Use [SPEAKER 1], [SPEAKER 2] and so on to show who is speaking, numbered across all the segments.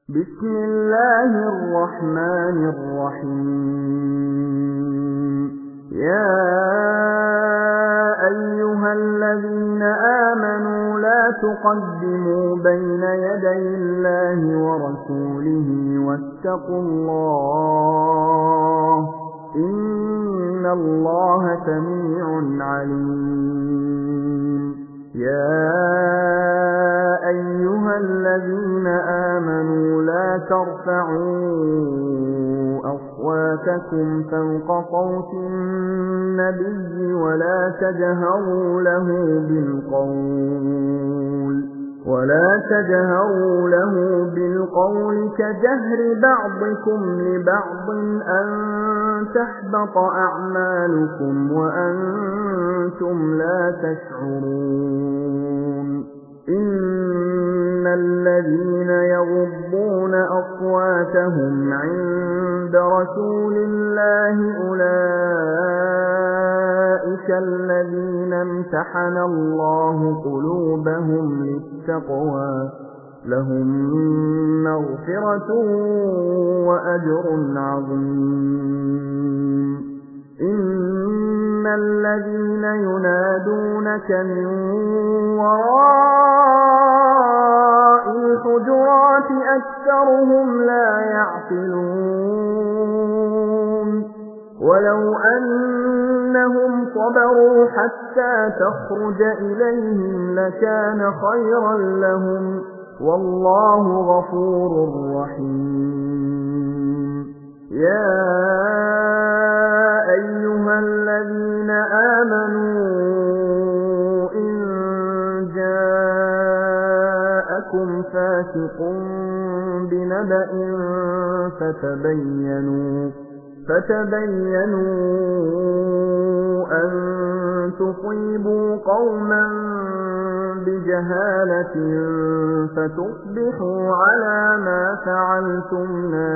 [SPEAKER 1] بسم الله الرحمن الرحيم يا أيها الذين آمنوا لا تقدموا بين يدي الله ورسوله واتقوا الله إن الله سميع عليم يا أيها الذين آمنوا لا ترفعوا أصواتكم فوق صوت النبي ولا تجهروا له بالقول كجهر بعضكم لبعض أن تحبط أعمالكم وأنتم لا تشعرون إن الذين يغضون أصواتهم عند رسول الله أولئك الذين امتحن الله قلوبهم للتقوى لهم مغفرة وأجر عظيم إن الذين ينادونك من وراء الحجرات أكثرهم لا يعقلون ولو أنهم صبروا حتى تخرج إليهم لكان خيرا لهم والله غفور رحيم يا أيها الذين آمنوا إن جاءكم فاسق بنبأ فتبينوا أن تصيبوا قوما بجهالة فتصبحوا على ما فعلتم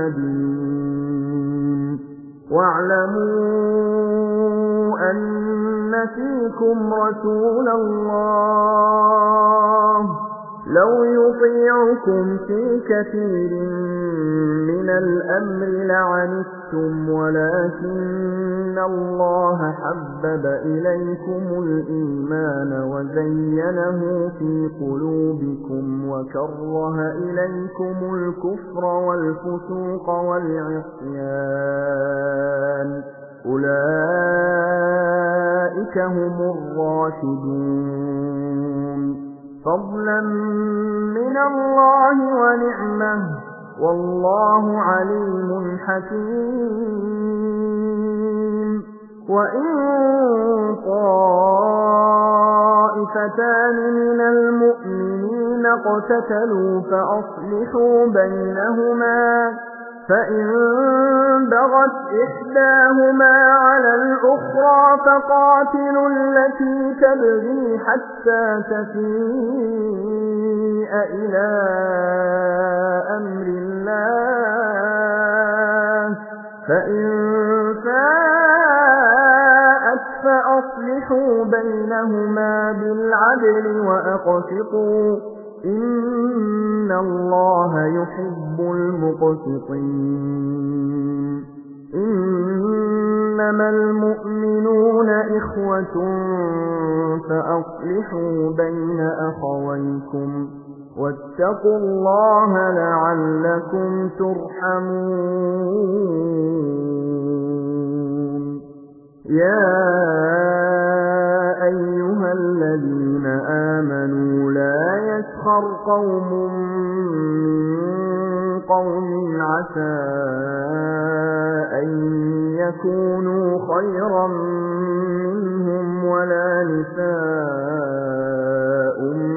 [SPEAKER 1] نادمين واعلموا أن فيكم رسول الله لو يطيعكم في كثير من الأمر لعنتم ولكن الله حبب إليكم الإيمان وزينه في قلوبكم وكره إليكم الكفر والفسوق والعصيان أولئك هم الراشدون فضلا من الله ونعمه والله عليم حكيم وإن طائفتان من المؤمنين اقتتلوا فأصلحوا بينهما فإن بغت إحداهما على الأخرى فقاتلوا التي تبغي حتى تفيء إلى أمر الله فإن فاءت فأصلحوا بينهما بالعدل وأقسطوا إن الله يحب المقسطين إنما المؤمنون إخوة فأصلحوا بين أخويكم واتقوا الله لعلكم ترحمون يا أيها الذين آمنوا لا يسخر قوم من قوم عسى أن يكونوا خيرا منهم ولا نساء من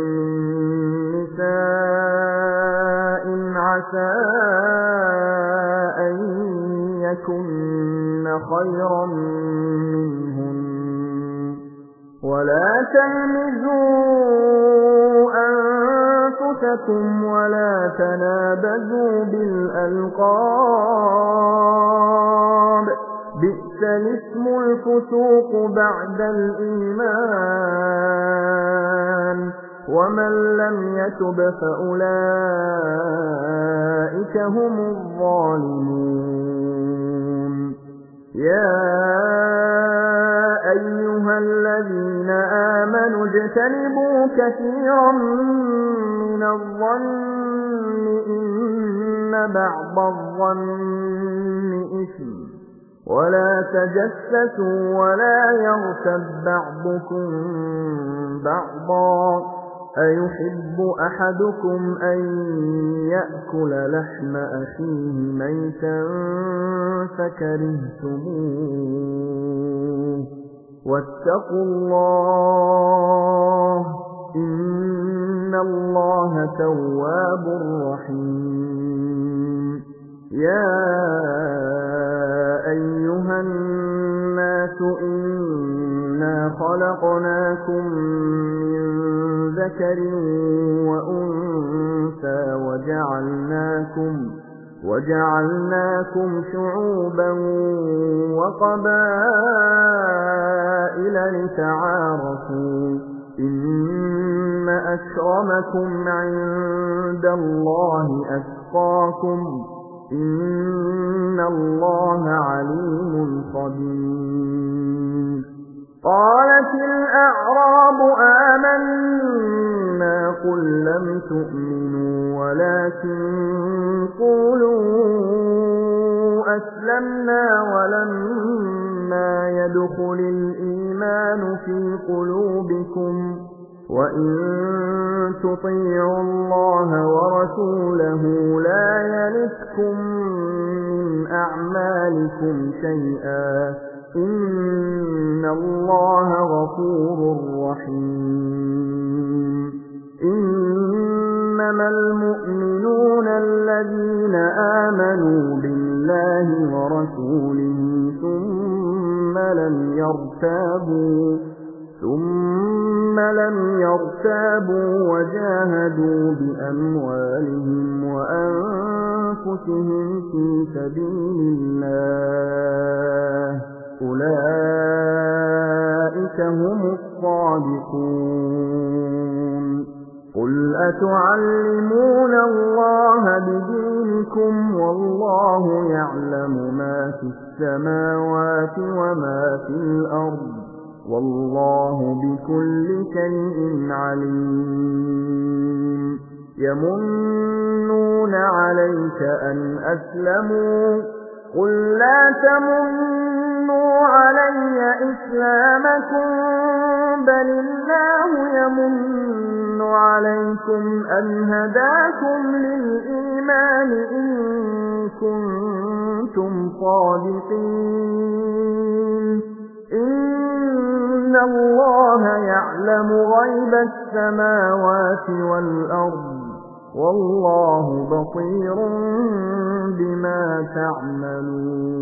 [SPEAKER 1] نساء عسى أن يكن خيرا منهم ولا تلمزوا أنفسكم ولا تنابزوا بالألقاب بئس الاسم الفسوق بعد الإيمان ومن لم يتب فأولئك أُولَئِكَ هُمُ الظَّالِمُونَ يَا أَيُّهَا الَّذِينَ آمَنُوا اجْتَنِبُوا كَثِيرًا مِنَ الظَّنِّ إِنَّ بَعْضَ الظَّنِّ إِثْمٌ وَلَا تَجَسَّسُوا وَلَا يَغْتَبْ بَعْضُكُم بَعْضًا أَيُحِبُّ أَحَدُكُمْ أَن يَأْكُلَ لَحْمَ أَخِيهِ مَيْتًا فَكَرِهْتُمُوهُ وَاتَّقُوا اللَّهَ إِنَّ اللَّهَ تَوَّابٌ رَّحِيمٌ يَا أَيُّهَا النَّاسُ إِنَّا خَلَقْنَاكُم مِّن ذَكَرٍ وَأُنثَىٰ وَجَعَلْنَاكُمْ شُعُوبًا وَقَبَائِلَ لِتَعَارَفُوا إِنَّ أَكْرَمَكُمْ عِندَ اللَّهِ أَتْقَاكُمْ إِنَّ اللَّهَ عَلِيمٌ خَبِيرٌ قَالَتِ الْأَعْرَابُ آمَنَّا قُل لَّمْ تُؤْمِنُوا وَلَكِن قُولُوا أَسْلَمْنَا وَلَمَّا يَدْخُلِ الْإِيمَانُ فِي قُلُوبِكُمْ وَإِن تُطِيعُوا اللَّهَ وَرَسُولَهُ لَا يَلِتْكُم مِّنْ أَعْمَالِكُمْ شَيْئًا إِنَّ اللَّهَ غَفُورٌ رَّحِيمٌ إِنَّمَا الْمُؤْمِنُونَ الَّذِينَ آمَنُوا بِاللَّهِ وَرَسُولِهِ ثُمَّ لَمْ يَرْتَابُوا وَجَاهَدُوا بِأَمْوَالِهِمْ وَأَنفُسِهِمْ فِي سَبِيلِ اللَّهِ أُولَئِكَ هُمُ الصَّادِقُونَ قُلْ أَتُعَلِّمُونَ اللَّهَ بِدِينِكُمْ وَاللَّهُ يَعْلَمُ مَا فِي السَّمَاوَاتِ وَمَا في الْأَرْضِ وَاللَّهُ بِكُلِّ شَيْءٍ عَلِيمٌ يَمُنُّونَ عَلَيْكَ أَنْ أَسْلَمُوا قُل لَّا تَمُنُّوا عَلَيَّ إِسْلَامَكُم بَلِ اللَّهُ يَمُنُّ عَلَيْكُمْ أَنْ هَدَاكُمْ لِلْإِيمَانِ إِن كُنتُمْ صَادِقِينَ إِنَّ اللَّهَ يَعْلَمُ غَيْبَ السَّمَاوَاتِ وَالْأَرْضِ وَاللَّهُ بَصِيرٌ بِمَا تَعْمَلُونَ